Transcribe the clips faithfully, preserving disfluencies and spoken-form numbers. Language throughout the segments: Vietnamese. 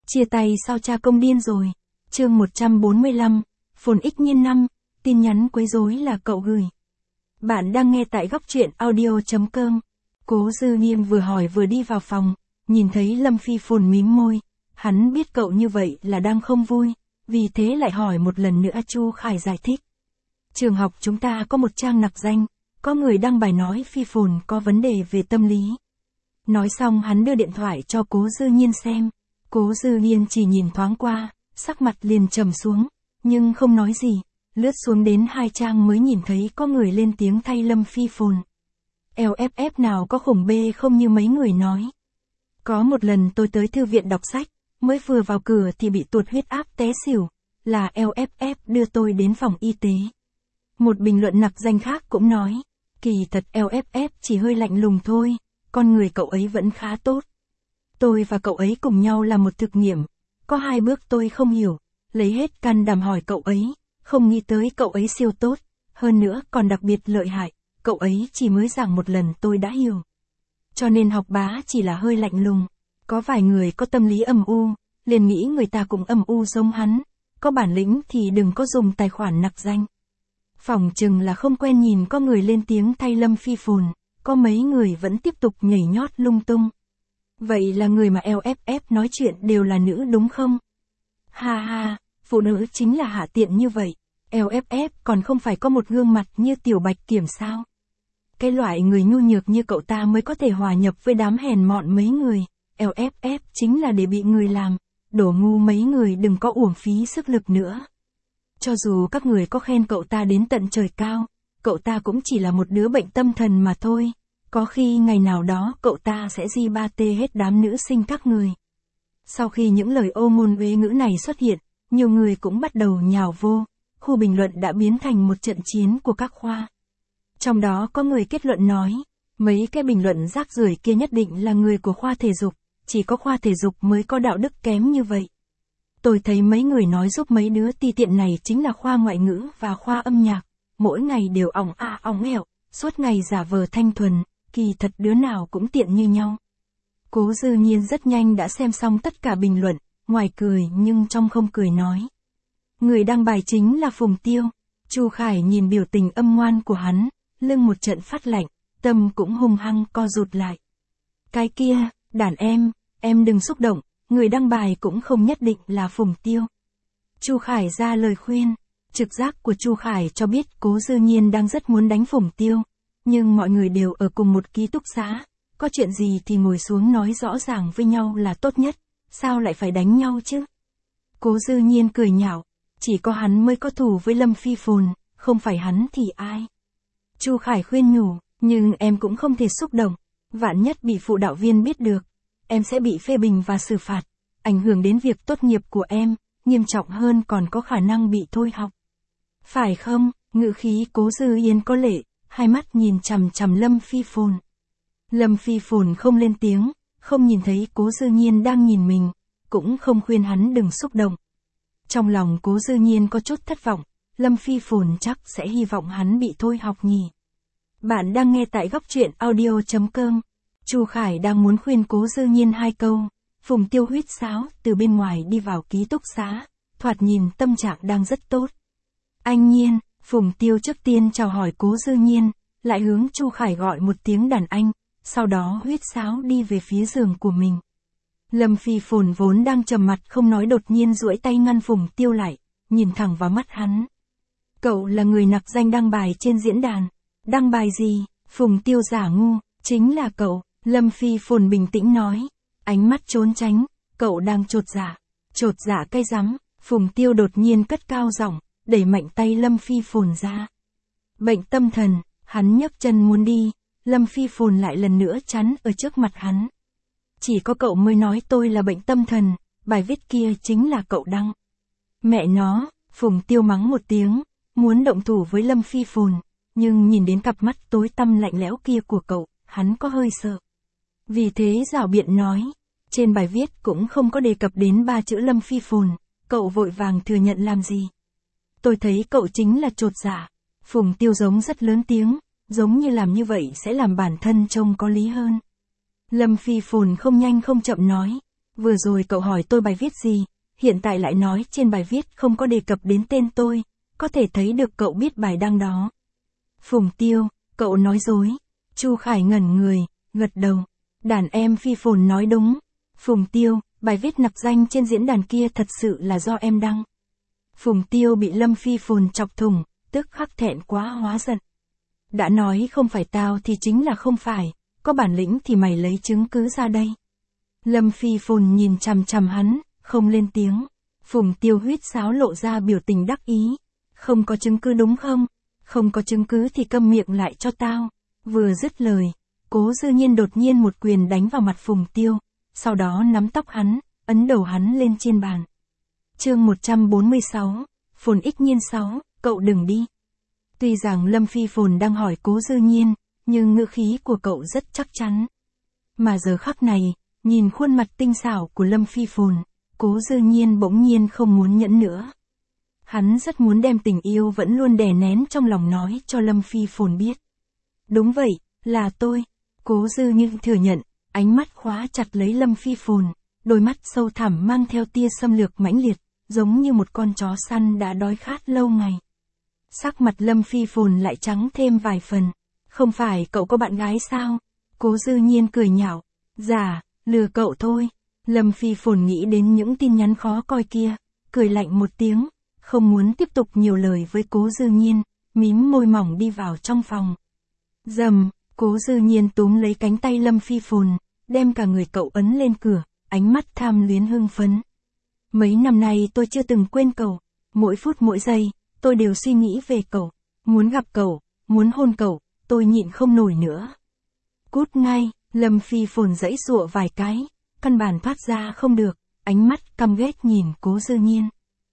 Chia tay sao cha công điên rồi. Chương một trăm bốn mươi lăm, Phồn ích nhiên năm, tin nhắn quấy rối là cậu gửi. Bạn đang nghe tại góc truyện audio chấm com. Cố Dư Nhiên vừa hỏi vừa đi vào phòng, nhìn thấy Lâm Phi Phồn mím môi, hắn biết cậu như vậy là đang không vui, vì thế lại hỏi một lần nữa. Chu Khải giải thích. Trường học chúng ta có một trang nặc danh, có người đăng bài nói Phi Phồn có vấn đề về tâm lý. Nói xong hắn đưa điện thoại cho Cố Dư Nhiên xem. Cố Dư Nhiên chỉ nhìn thoáng qua, sắc mặt liền trầm xuống, nhưng không nói gì, lướt xuống đến hai trang mới nhìn thấy có người lên tiếng thay Lâm Phi Phồn. lờ ép ép nào có khủng bê không như mấy người nói. Có một lần tôi tới thư viện đọc sách, mới vừa vào cửa thì bị tụt huyết áp té xỉu, là lờ ép ép đưa tôi đến phòng y tế. Một bình luận nặc danh khác cũng nói, kỳ thật lờ ép ép chỉ hơi lạnh lùng thôi, con người cậu ấy vẫn khá tốt. Tôi và cậu ấy cùng nhau làm một thực nghiệm, có hai bước tôi không hiểu, lấy hết can đảm hỏi cậu ấy, không nghĩ tới cậu ấy siêu tốt, hơn nữa còn đặc biệt lợi hại, cậu ấy chỉ mới giảng một lần tôi đã hiểu. Cho nên học bá chỉ là hơi lạnh lùng, có vài người có tâm lý âm u, liền nghĩ người ta cũng âm u giống hắn, có bản lĩnh thì đừng có dùng tài khoản nặc danh. Phỏng chừng là không quen nhìn có người lên tiếng thay Lâm Phi Phồn, có mấy người vẫn tiếp tục nhảy nhót lung tung. Vậy là người mà lờ ép ép nói chuyện đều là nữ đúng không? Ha ha, phụ nữ chính là hạ tiện như vậy, lờ ép ép còn không phải có một gương mặt như Tiểu Bạch Kiểm sao? Cái loại người nhu nhược như cậu ta mới có thể hòa nhập với đám hèn mọn mấy người, lờ ép ép chính là để bị người làm, đổ ngu mấy người đừng có uổng phí sức lực nữa. Cho dù các người có khen cậu ta đến tận trời cao, cậu ta cũng chỉ là một đứa bệnh tâm thần mà thôi. Có khi ngày nào đó cậu ta sẽ di ba tê hết đám nữ sinh các người. Sau khi những lời ô ngôn uế ngữ này xuất hiện, nhiều người cũng bắt đầu nhào vô, khu bình luận đã biến thành một trận chiến của các khoa. Trong đó có người kết luận nói, mấy cái bình luận rác rưởi kia nhất định là người của khoa thể dục, chỉ có khoa thể dục mới có đạo đức kém như vậy. Tôi thấy mấy người nói giúp mấy đứa ti tiện này chính là khoa ngoại ngữ và khoa âm nhạc, mỗi ngày đều ỏng a ỏng ẻo, suốt ngày giả vờ thanh thuần. Kỳ thật đứa nào cũng tiện như nhau. Cố Dư Nhiên rất nhanh đã xem xong tất cả bình luận, ngoài cười nhưng trong không cười nói. Người đăng bài chính là Phùng Tiêu. Chu Khải nhìn biểu tình âm ngoan của hắn, lưng một trận phát lạnh, tâm cũng hung hăng co rụt lại. Cái kia, đàn em, em đừng xúc động, người đăng bài cũng không nhất định là Phùng Tiêu. Chu Khải ra lời khuyên, trực giác của Chu Khải cho biết Cố Dư Nhiên đang rất muốn đánh Phùng Tiêu. Nhưng mọi người đều ở cùng một ký túc xá, có chuyện gì thì ngồi xuống nói rõ ràng với nhau là tốt nhất, sao lại phải đánh nhau chứ? Cố Dư Nhiên cười nhạo, chỉ có hắn mới có thù với Lâm Phi Phồn, không phải hắn thì ai? Chu Khải khuyên nhủ, nhưng em cũng không thể xúc động, vạn nhất bị phụ đạo viên biết được, em sẽ bị phê bình và xử phạt, ảnh hưởng đến việc tốt nghiệp của em, nghiêm trọng hơn còn có khả năng bị thôi học. Phải không? Ngữ khí Cố Dư Yên có lệ. Hai mắt nhìn chằm chằm Lâm Phi Phồn. Lâm Phi Phồn không lên tiếng, không nhìn thấy Cố Dư Nhiên đang nhìn mình, cũng không khuyên hắn đừng xúc động. Trong lòng Cố Dư Nhiên có chút thất vọng, Lâm Phi Phồn chắc sẽ hy vọng hắn bị thôi học nhỉ. Bạn đang nghe tại góc truyện audio chấm com. Chu Khải đang muốn khuyên Cố Dư Nhiên hai câu, Phùng Tiêu huýt sáo từ bên ngoài đi vào ký túc xá, thoạt nhìn tâm trạng đang rất tốt. Anh Nhiên. Phùng Tiêu trước tiên chào hỏi Cố Dư Nhiên, lại hướng Chu Khải gọi một tiếng đàn anh, sau đó huýt sáo đi về phía giường của mình. Lâm Phi Phồn vốn đang trầm mặt không nói đột nhiên duỗi tay ngăn Phùng Tiêu lại, nhìn thẳng vào mắt hắn. Cậu là người nặc danh đăng bài trên diễn đàn. Đăng bài gì? Phùng Tiêu giả ngu, chính là cậu. Lâm Phi Phồn bình tĩnh nói, ánh mắt trốn tránh, cậu đang chột dạ. Chột dạ cái rắm, Phùng Tiêu đột nhiên cất cao giọng, đẩy mạnh tay Lâm Phi Phồn ra. Bệnh tâm thần, hắn nhấc chân muốn đi, Lâm Phi Phồn lại lần nữa chắn ở trước mặt hắn. Chỉ có cậu mới nói tôi là bệnh tâm thần, bài viết kia chính là cậu đăng. Mẹ nó, Phùng Tiêu mắng một tiếng, muốn động thủ với Lâm Phi Phồn, nhưng nhìn đến cặp mắt tối tăm lạnh lẽo kia của cậu, hắn có hơi sợ. Vì thế giảo biện nói, trên bài viết cũng không có đề cập đến ba chữ Lâm Phi Phồn, cậu vội vàng thừa nhận làm gì. Tôi thấy cậu chính là chột dạ. Phùng Tiêu giống rất lớn tiếng, giống như làm như vậy sẽ làm bản thân trông có lý hơn. Lâm Phi Phồn không nhanh không chậm nói, Vừa rồi cậu hỏi tôi bài viết gì, hiện tại lại nói trên bài viết không có đề cập đến tên tôi, có thể thấy được cậu biết bài đăng đó. Phùng Tiêu, cậu nói dối. Chu Khải ngẩn người, gật đầu. Đàn em Phi Phồn nói đúng. Phùng Tiêu, bài viết nặc danh trên diễn đàn kia thật sự là do em đăng. Phùng Tiêu bị Lâm Phi Phồn chọc thủng, tức khắc thẹn quá hóa giận. Đã nói không phải tao thì chính là không phải, có bản lĩnh thì mày lấy chứng cứ ra đây. Lâm Phi Phồn nhìn chằm chằm hắn, không lên tiếng. Phùng Tiêu huýt sáo lộ ra biểu tình đắc ý. Không có chứng cứ đúng không? Không có chứng cứ thì câm miệng lại cho tao. Vừa dứt lời, Cố Dư Nhiên đột nhiên một quyền đánh vào mặt Phùng Tiêu, sau đó nắm tóc hắn, ấn đầu hắn lên trên bàn. Chương một trăm bốn mươi sáu, Phồn ích nhiên sáu, cậu đừng đi. Tuy rằng Lâm Phi Phồn đang hỏi Cố Dư Nhiên, nhưng ngữ khí của cậu rất chắc chắn. Mà giờ khắc này, nhìn khuôn mặt tinh xảo của Lâm Phi Phồn, Cố Dư Nhiên bỗng nhiên không muốn nhẫn nữa. Hắn rất muốn đem tình yêu vẫn luôn đè nén trong lòng nói cho Lâm Phi Phồn biết. Đúng vậy, là tôi. Cố Dư Nhiên thừa nhận, ánh mắt khóa chặt lấy Lâm Phi Phồn, đôi mắt sâu thẳm mang theo tia xâm lược mãnh liệt, giống như một con chó săn đã đói khát lâu ngày. Sắc mặt Lâm Phi Phồn lại trắng thêm vài phần. Không phải cậu có bạn gái sao? Cố Dư Nhiên cười nhạo. Dạ, lừa cậu thôi. Lâm Phi Phồn nghĩ đến những tin nhắn khó coi kia, cười lạnh một tiếng, không muốn tiếp tục nhiều lời với Cố Dư Nhiên, mím môi mỏng đi vào trong phòng. Dầm, Cố Dư Nhiên túm lấy cánh tay Lâm Phi Phồn, đem cả người cậu ấn lên cửa, ánh mắt tham luyến hưng phấn. Mấy năm nay tôi chưa từng quên cậu, mỗi phút mỗi giây, tôi đều suy nghĩ về cậu, muốn gặp cậu, muốn hôn cậu, tôi nhịn không nổi nữa. Cút ngay, Lâm Phi Phồn giãy giụa vài cái, căn bản thoát ra không được, ánh mắt căm ghét nhìn Cố Dư Nhiên.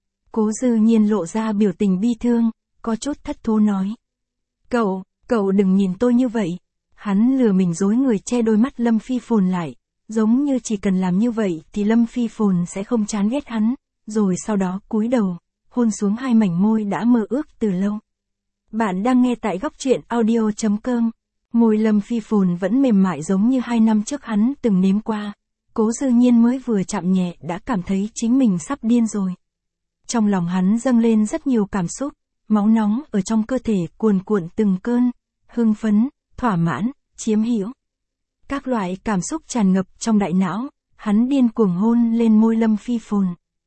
Cố Dư Nhiên lộ ra biểu tình bi thương, có chút thất thố nói. Cậu, cậu đừng nhìn tôi như vậy. Hắn lừa mình dối người che đôi mắt Lâm Phi Phồn lại, giống như chỉ cần làm như vậy thì Lâm Phi Phồn sẽ không chán ghét hắn, rồi sau đó cúi đầu, hôn xuống hai mảnh môi đã mơ ước từ lâu. Bạn đang nghe tại góc truyện audio chấm com. Môi Lâm Phi Phồn vẫn mềm mại giống như hai năm trước hắn từng nếm qua. Cố Dư Nhiên mới vừa chạm nhẹ đã cảm thấy chính mình sắp điên rồi. Trong lòng hắn dâng lên rất nhiều cảm xúc, máu nóng ở trong cơ thể cuồn cuộn từng cơn, hưng phấn, thỏa mãn, chiếm hữu. Các loại cảm xúc tràn ngập trong đại não, hắn điên cuồng hôn lên môi Lâm Phi Phồn.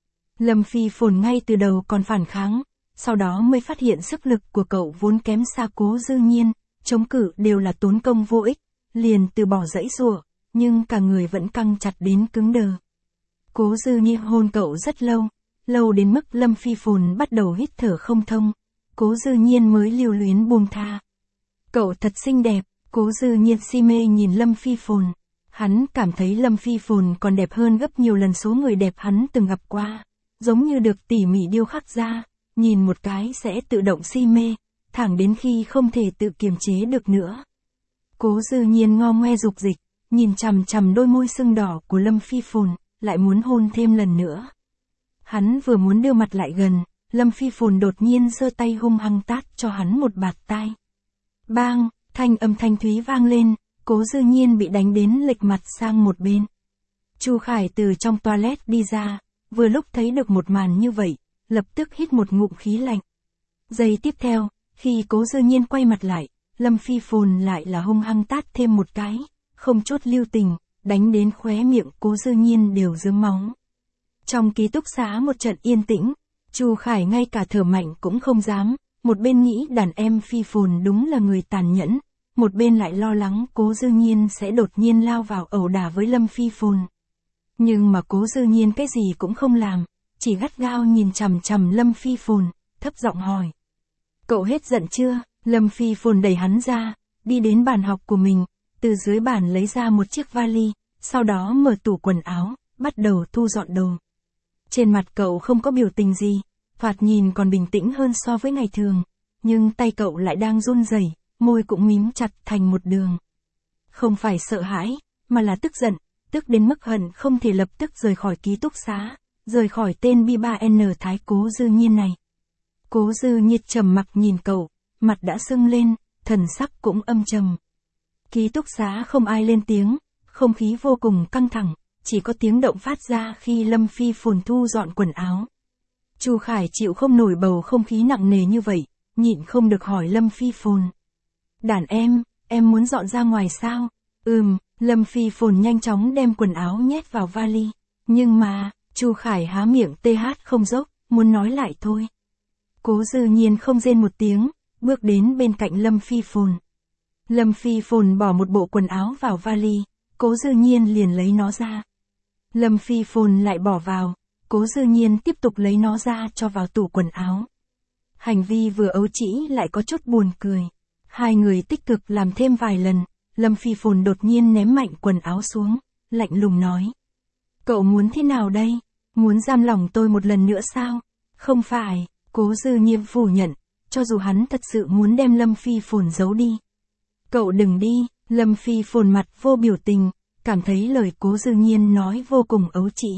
Lâm Phi Phồn ngay từ đầu còn phản kháng, sau đó mới phát hiện sức lực của cậu vốn kém xa Cố Dư Nhiên, chống cự đều là tốn công vô ích, liền từ bỏ giãy giụa, nhưng cả người vẫn căng chặt đến cứng đờ. Cố Dư Nhiên hôn cậu rất lâu, lâu đến mức Lâm Phi Phồn bắt đầu hít thở không thông, Cố Dư Nhiên mới lưu luyến buông tha. Cậu thật xinh đẹp, Cố Dư Nhiên si mê nhìn Lâm Phi Phồn. Hắn cảm thấy Lâm Phi Phồn còn đẹp hơn gấp nhiều lần số người đẹp hắn từng gặp qua, giống như được tỉ mỉ điêu khắc ra, nhìn một cái sẽ tự động si mê, thẳng đến khi không thể tự kiềm chế được nữa. Cố Dư Nhiên ngo ngoe dục dịch, nhìn chằm chằm đôi môi sưng đỏ của Lâm Phi Phồn, lại muốn hôn thêm lần nữa. Hắn vừa muốn đưa mặt lại gần, Lâm Phi Phồn đột nhiên giơ tay hung hăng tát cho hắn một bạt tai. Bang, thanh âm thanh thúy vang lên, Cố Dư Nhiên bị đánh đến lệch mặt sang một bên. Chu Khải từ trong toilet đi ra, vừa lúc thấy được một màn như vậy, lập tức hít một ngụm khí lạnh. Giây tiếp theo, khi Cố Dư Nhiên quay mặt lại, Lâm Phi Phồn lại là hung hăng tát thêm một cái, không chút lưu tình, đánh đến khóe miệng Cố Dư Nhiên đều rớm máu. Trong ký túc xá một trận yên tĩnh, Chu Khải ngay cả thở mạnh cũng không dám, một bên nghĩ đàn em Phi Phồn đúng là người tàn nhẫn, một bên lại lo lắng Cố Dư Nhiên sẽ đột nhiên lao vào ẩu đả với Lâm Phi Phồn. Nhưng mà Cố Dư Nhiên cái gì cũng không làm, chỉ gắt gao nhìn chằm chằm Lâm Phi Phồn, thấp giọng hỏi. Cậu hết giận chưa? Lâm Phi Phồn đẩy hắn ra, đi đến bàn học của mình, từ dưới bàn lấy ra một chiếc vali, sau đó mở tủ quần áo, bắt đầu thu dọn đồ. Trên mặt cậu không có biểu tình gì, thoạt nhìn còn bình tĩnh hơn so với ngày thường, nhưng tay cậu lại đang run rẩy, môi cũng mím chặt thành một đường. Không phải sợ hãi, mà là tức giận, tức đến mức hận không thể lập tức rời khỏi ký túc xá, rời khỏi tên B ba N Thái Cố Dư Nhiên này. Cố Dư Nhiên trầm mặc nhìn cậu, mặt đã sưng lên, thần sắc cũng âm trầm. Ký túc xá không ai lên tiếng, không khí vô cùng căng thẳng, chỉ có tiếng động phát ra khi Lâm Phi Phồn thu dọn quần áo. Chu Khải chịu không nổi bầu không khí nặng nề như vậy, nhịn không được hỏi Lâm Phi Phồn. Đàn em, em muốn dọn ra ngoài sao? Ừm, Lâm Phi Phồn nhanh chóng đem quần áo nhét vào vali. Nhưng mà, Chu Khải há miệng tê hát không dốc, muốn nói lại thôi. Cố Dư Nhiên không rên một tiếng, bước đến bên cạnh Lâm Phi Phồn. Lâm Phi Phồn bỏ một bộ quần áo vào vali, Cố Dư Nhiên liền lấy nó ra. Lâm Phi Phồn lại bỏ vào, Cố Dư Nhiên tiếp tục lấy nó ra cho vào tủ quần áo. Hành vi vừa ấu trĩ lại có chút buồn cười. Hai người tích cực làm thêm vài lần, Lâm Phi Phồn đột nhiên ném mạnh quần áo xuống, lạnh lùng nói. Cậu muốn thế nào đây? Muốn giam lỏng tôi một lần nữa sao? Không phải, Cố Dư Nhiên phủ nhận, cho dù hắn thật sự muốn đem Lâm Phi Phồn giấu đi. Cậu đừng đi, Lâm Phi Phồn mặt vô biểu tình, cảm thấy lời Cố Dư Nhiên nói vô cùng ấu trĩ.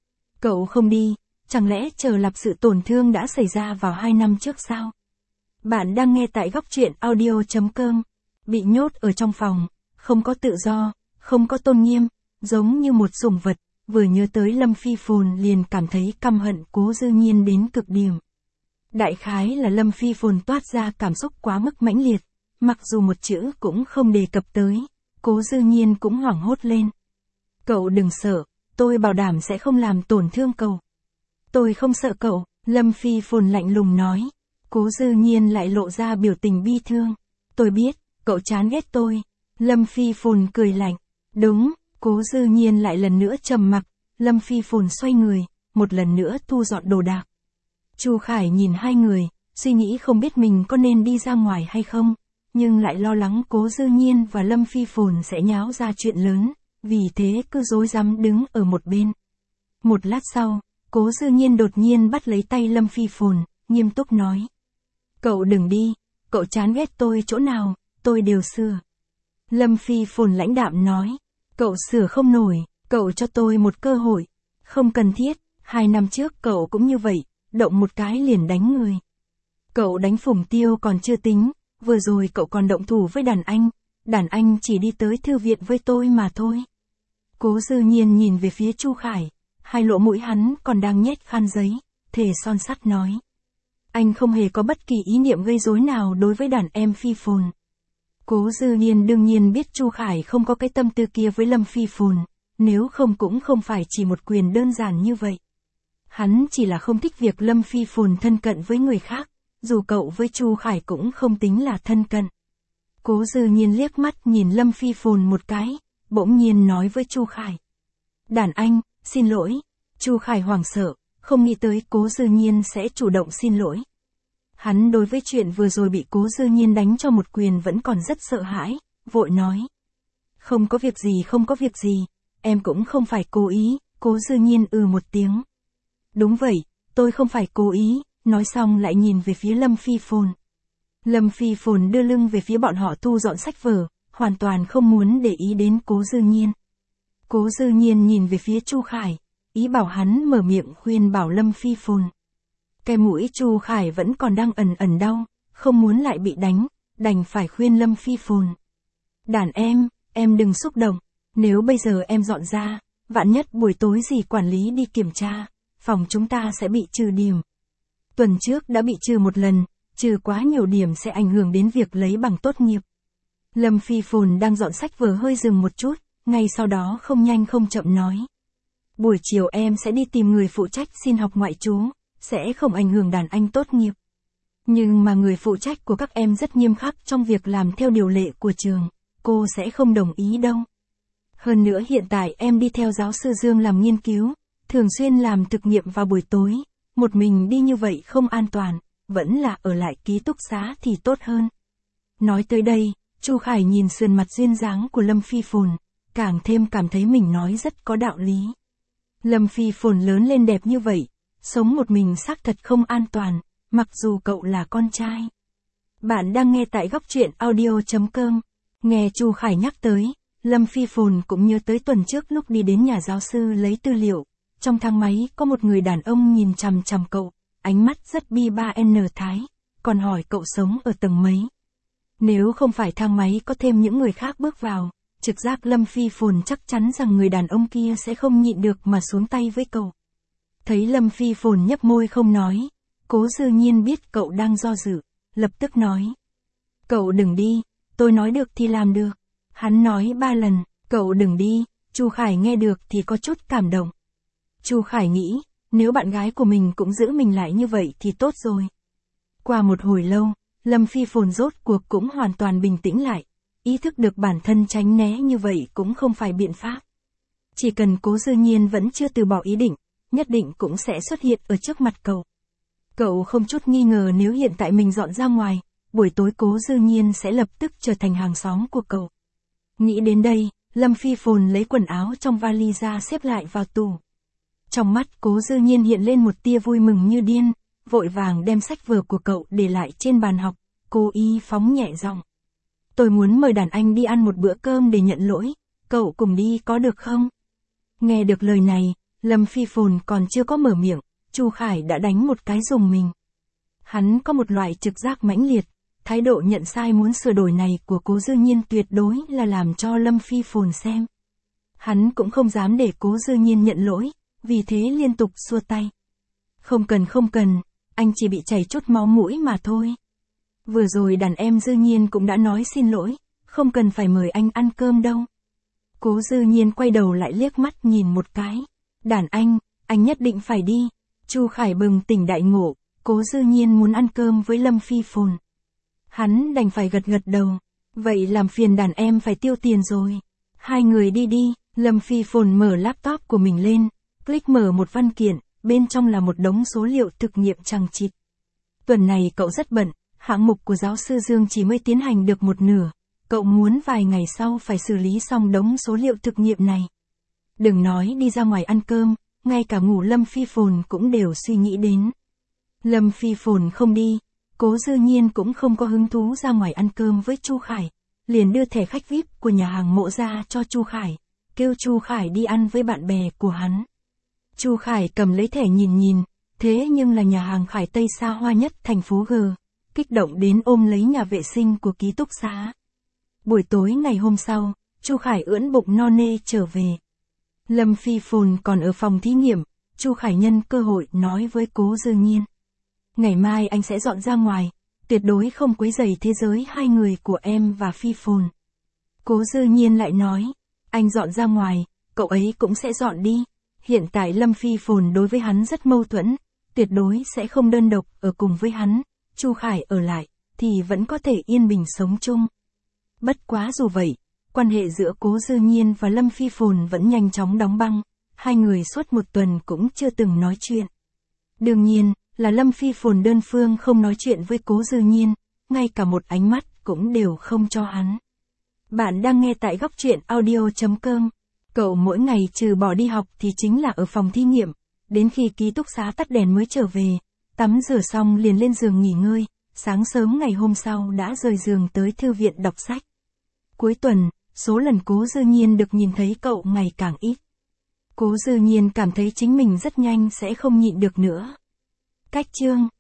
Cậu không đi, chẳng lẽ chờ lặp sự tổn thương đã xảy ra vào hai năm trước sao? Bạn đang nghe tại góc truyện audio chấm com. Bị nhốt ở trong phòng, không có tự do, không có tôn nghiêm, giống như một sủng vật, vừa nhớ tới Lâm Phi Phồn liền cảm thấy căm hận Cố Dư Nhiên đến cực điểm. Đại khái là Lâm Phi Phồn toát ra cảm xúc quá mức mãnh liệt, mặc dù một chữ cũng không đề cập tới, Cố Dư Nhiên cũng hoảng hốt lên. Cậu đừng sợ, tôi bảo đảm sẽ không làm tổn thương cậu. Tôi không sợ cậu, Lâm Phi Phồn lạnh lùng nói. Cố Dư Nhiên lại lộ ra biểu tình bi thương. Tôi biết, cậu chán ghét tôi. Lâm Phi Phồn cười lạnh. Đúng, Cố Dư Nhiên lại lần nữa trầm mặc. Lâm Phi Phồn xoay người, một lần nữa thu dọn đồ đạc. Chu Khải nhìn hai người, suy nghĩ không biết mình có nên đi ra ngoài hay không, nhưng lại lo lắng Cố Dư Nhiên và Lâm Phi Phồn sẽ nháo ra chuyện lớn, vì thế cứ rối rắm đứng ở một bên. Một lát sau, Cố Dư Nhiên đột nhiên bắt lấy tay Lâm Phi Phồn, nghiêm túc nói. Cậu đừng đi, cậu chán ghét tôi chỗ nào, tôi đều sửa. Lâm Phi Phồn lãnh đạm nói. Cậu sửa không nổi, cậu cho tôi một cơ hội. Không cần thiết, hai năm trước cậu cũng như vậy, động một cái liền đánh người. Cậu đánh Phùng Tiêu còn chưa tính, vừa rồi cậu còn động thủ với đàn anh, đàn anh chỉ đi tới thư viện với tôi mà thôi. Cố Dư Nhiên nhìn về phía Chu Khải, hai lỗ mũi hắn còn đang nhét khăn giấy, thề son sắt nói. Anh không hề có bất kỳ ý niệm gây rối nào đối với đàn em Phi Phồn. Cố Dư Nhiên đương nhiên biết Chu Khải không có cái tâm tư kia với Lâm Phi Phồn, nếu không cũng không phải chỉ một quyền đơn giản như vậy. Hắn chỉ là không thích việc Lâm Phi Phồn thân cận với người khác, dù cậu với Chu Khải cũng không tính là thân cận. Cố Dư Nhiên liếc mắt nhìn Lâm Phi Phồn một cái, bỗng nhiên nói với Chu Khải. Đàn anh, xin lỗi. Chu Khải hoảng sợ, không nghĩ tới Cố Dư Nhiên sẽ chủ động xin lỗi. Hắn đối với chuyện vừa rồi bị Cố Dư Nhiên đánh cho một quyền vẫn còn rất sợ hãi, vội nói. Không có việc gì không có việc gì, em cũng không phải cố ý, Cố Dư Nhiên ừ một tiếng. Đúng vậy, tôi không phải cố ý, nói xong lại nhìn về phía Lâm Phi Phồn. Lâm Phi Phồn đưa lưng về phía bọn họ thu dọn sách vở, hoàn toàn không muốn để ý đến Cố Dư Nhiên. Cố Dư Nhiên nhìn về phía Chu Khải, ý bảo hắn mở miệng khuyên bảo Lâm Phi Phồn. Cái mũi Chu Khải vẫn còn đang ẩn ẩn đau, không muốn lại bị đánh, đành phải khuyên Lâm Phi Phồn. Đàn em, em đừng xúc động, nếu bây giờ em dọn ra, vạn nhất buổi tối gì quản lý đi kiểm tra, phòng chúng ta sẽ bị trừ điểm. Tuần trước đã bị trừ một lần, trừ quá nhiều điểm sẽ ảnh hưởng đến việc lấy bằng tốt nghiệp. Lâm Phi Phồn đang dọn sách vở hơi dừng một chút, ngay sau đó không nhanh không chậm nói. Buổi chiều em sẽ đi tìm người phụ trách xin học ngoại trú, sẽ không ảnh hưởng đàn anh tốt nghiệp. Nhưng mà người phụ trách của các em rất nghiêm khắc trong việc làm theo điều lệ của trường, cô sẽ không đồng ý đâu. Hơn nữa hiện tại em đi theo giáo sư Dương làm nghiên cứu, thường xuyên làm thực nghiệm vào buổi tối, một mình đi như vậy không an toàn, vẫn là ở lại ký túc xá thì tốt hơn. Nói tới đây, Chu Khải nhìn sườn mặt duyên dáng của Lâm Phi Phồn, càng thêm cảm thấy mình nói rất có đạo lý. Lâm Phi Phồn lớn lên đẹp như vậy, sống một mình xác thật không an toàn, mặc dù cậu là con trai. Bạn đang nghe tại góc truyện audio chấm com. Nghe Chu Khải nhắc tới, Lâm Phi Phồn cũng nhớ tới tuần trước lúc đi đến nhà giáo sư lấy tư liệu. Trong thang máy có một người đàn ông nhìn chằm chằm cậu, ánh mắt rất bi ba n thái, còn hỏi cậu sống ở tầng mấy. Nếu không phải thang máy có thêm những người khác bước vào, trực giác Lâm Phi Phồn chắc chắn rằng người đàn ông kia sẽ không nhịn được mà xuống tay với cậu. Thấy Lâm Phi Phồn nhấp môi không nói, Cố Dư Nhiên biết cậu đang do dự, lập tức nói. Cậu đừng đi, tôi nói được thì làm được. Hắn nói ba lần, cậu đừng đi, Chu Khải nghe được thì có chút cảm động. Chu Khải nghĩ, nếu bạn gái của mình cũng giữ mình lại như vậy thì tốt rồi. Qua một hồi lâu, Lâm Phi Phồn rốt cuộc cũng hoàn toàn bình tĩnh lại, ý thức được bản thân tránh né như vậy cũng không phải biện pháp. Chỉ cần Cố Dư Nhiên vẫn chưa từ bỏ ý định, nhất định cũng sẽ xuất hiện ở trước mặt cậu. Cậu không chút nghi ngờ nếu hiện tại mình dọn ra ngoài, buổi tối Cố Dư Nhiên sẽ lập tức trở thành hàng xóm của cậu. Nghĩ đến đây, Lâm Phi Phồn lấy quần áo trong vali ra xếp lại vào tủ. Trong mắt Cố Dư Nhiên hiện lên một tia vui mừng như điên, vội vàng đem sách vở của cậu để lại trên bàn học, cố ý phóng nhẹ giọng. Tôi muốn mời đàn anh đi ăn một bữa cơm để nhận lỗi, cậu cùng đi có được không? Nghe được lời này, Lâm Phi Phồn còn chưa có mở miệng, Chu Khải đã đánh một cái rùng mình. Hắn có một loại trực giác mãnh liệt, thái độ nhận sai muốn sửa đổi này của Cố Dư Nhiên tuyệt đối là làm cho Lâm Phi Phồn xem. Hắn cũng không dám để Cố Dư Nhiên nhận lỗi, vì thế liên tục xua tay. Không cần không cần, anh chỉ bị chảy chút máu mũi mà thôi. Vừa rồi đàn em Dư Nhiên cũng đã nói xin lỗi, không cần phải mời anh ăn cơm đâu. Cố Dư Nhiên quay đầu lại liếc mắt nhìn một cái. Đàn anh, anh nhất định phải đi. Chu Khải bừng tỉnh đại ngộ, Cố Dư Nhiên muốn ăn cơm với Lâm Phi Phồn. Hắn đành phải gật gật đầu. Vậy làm phiền đàn em phải tiêu tiền rồi. Hai người đi đi, Lâm Phi Phồn mở laptop của mình lên, click mở một văn kiện, bên trong là một đống số liệu thực nghiệm chằng chịt. Tuần này cậu rất bận, hạng mục của giáo sư Dương chỉ mới tiến hành được một nửa, cậu muốn vài ngày sau phải xử lý xong đống số liệu thực nghiệm này. Đừng nói đi ra ngoài ăn cơm, ngay cả ngủ Lâm Phi Phồn cũng đều suy nghĩ đến. Lâm Phi Phồn không đi, Cố Dư Nhiên cũng không có hứng thú ra ngoài ăn cơm với Chu Khải, liền đưa thẻ khách vi ai pi của nhà hàng Mộ ra cho Chu Khải, kêu Chu Khải đi ăn với bạn bè của hắn. Chu Khải cầm lấy thẻ nhìn nhìn, thế nhưng là nhà hàng Khải Tây xa hoa nhất thành phố G, kích động đến ôm lấy nhà vệ sinh của ký túc xá. Buổi tối ngày hôm sau, Chu Khải ưỡn bụng no nê trở về. Lâm Phi Phồn còn ở phòng thí nghiệm, Chu Khải nhân cơ hội nói với Cố Dư Nhiên. Ngày mai anh sẽ dọn ra ngoài, tuyệt đối không quấy rầy thế giới hai người của em và Phi Phồn. Cố Dư Nhiên lại nói, anh dọn ra ngoài, cậu ấy cũng sẽ dọn đi. Hiện tại Lâm Phi Phồn đối với hắn rất mâu thuẫn, tuyệt đối sẽ không đơn độc ở cùng với hắn, Chu Khải ở lại, thì vẫn có thể yên bình sống chung. Bất quá dù vậy, quan hệ giữa Cố Dư Nhiên và Lâm Phi Phồn vẫn nhanh chóng đóng băng, hai người suốt một tuần cũng chưa từng nói chuyện. Đương nhiên, là Lâm Phi Phồn đơn phương không nói chuyện với Cố Dư Nhiên, ngay cả một ánh mắt cũng đều không cho hắn. Bạn đang nghe tại góc truyện audio chấm com. Cậu mỗi ngày trừ bỏ đi học thì chính là ở phòng thí nghiệm, đến khi ký túc xá tắt đèn mới trở về, tắm rửa xong liền lên giường nghỉ ngơi, sáng sớm ngày hôm sau đã rời giường tới thư viện đọc sách. Cuối tuần, số lần Cố Dư Nhiên được nhìn thấy cậu ngày càng ít. Cố Dư Nhiên cảm thấy chính mình rất nhanh sẽ không nhịn được nữa. Cách chương